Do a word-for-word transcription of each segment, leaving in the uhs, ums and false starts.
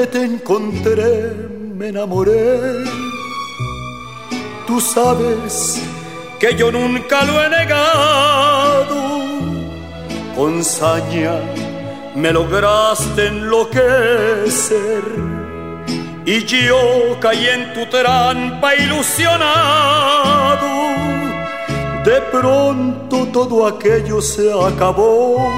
te encontré me enamoré. Tú sabes que yo nunca lo he negado. Con saña me lograste enloquecer y yo caí en tu trampa ilusionado. De pronto todo aquello se acabó.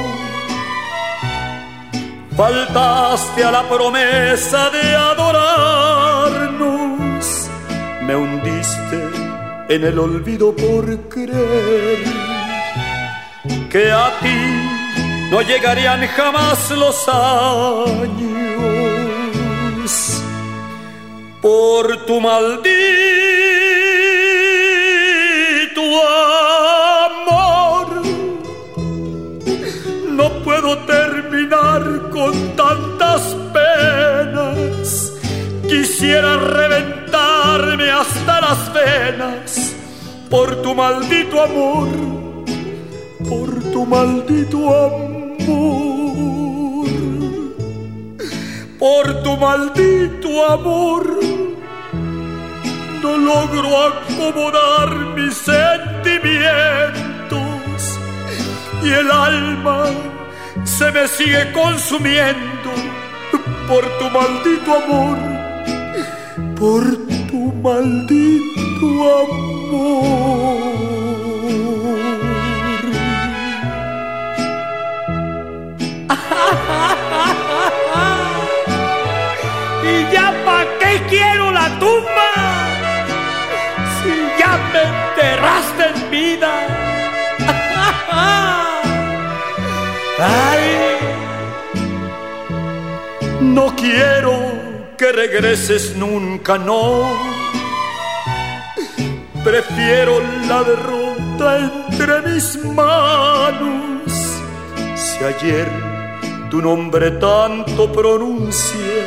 Faltaste a la promesa de adorarnos. Me hundiste en el olvido por creer que a ti no llegarían jamás los años. Por tu maldito amor no puedo terminar con tantas penas. Quisiera reventarme hasta las venas por tu maldito amor, por tu maldito amor, por tu maldito amor. No logro acomodar mis sentimientos y el alma se me sigue consumiendo por tu maldito amor, por tu maldito amor. ¿Y ya pa' qué quiero la tumba? Si ya me enterraste en vida. Ay. No quiero que regreses nunca, no. Prefiero la derrota entre mis manos. Si ayer tu nombre tanto pronuncié,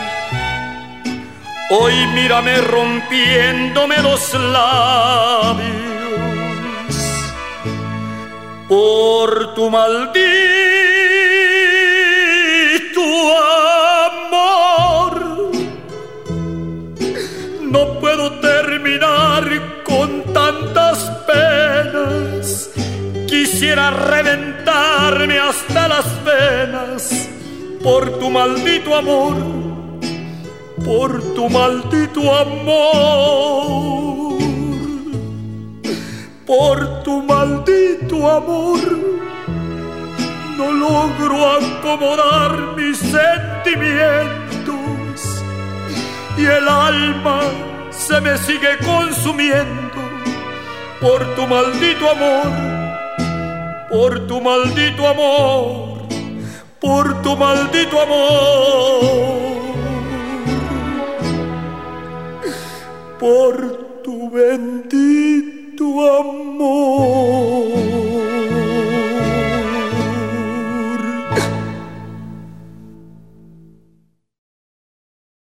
hoy mírame rompiéndome los labios por tu maldito amor. No puedo terminar con tantas penas. Quisiera reventarme hasta las venas por tu maldito amor, por tu maldito amor, por tu maldito amor. No logro acomodar mis sentimientos y el alma se me sigue consumiendo por tu maldito amor, por tu maldito amor, por tu maldito amor, por tu bendito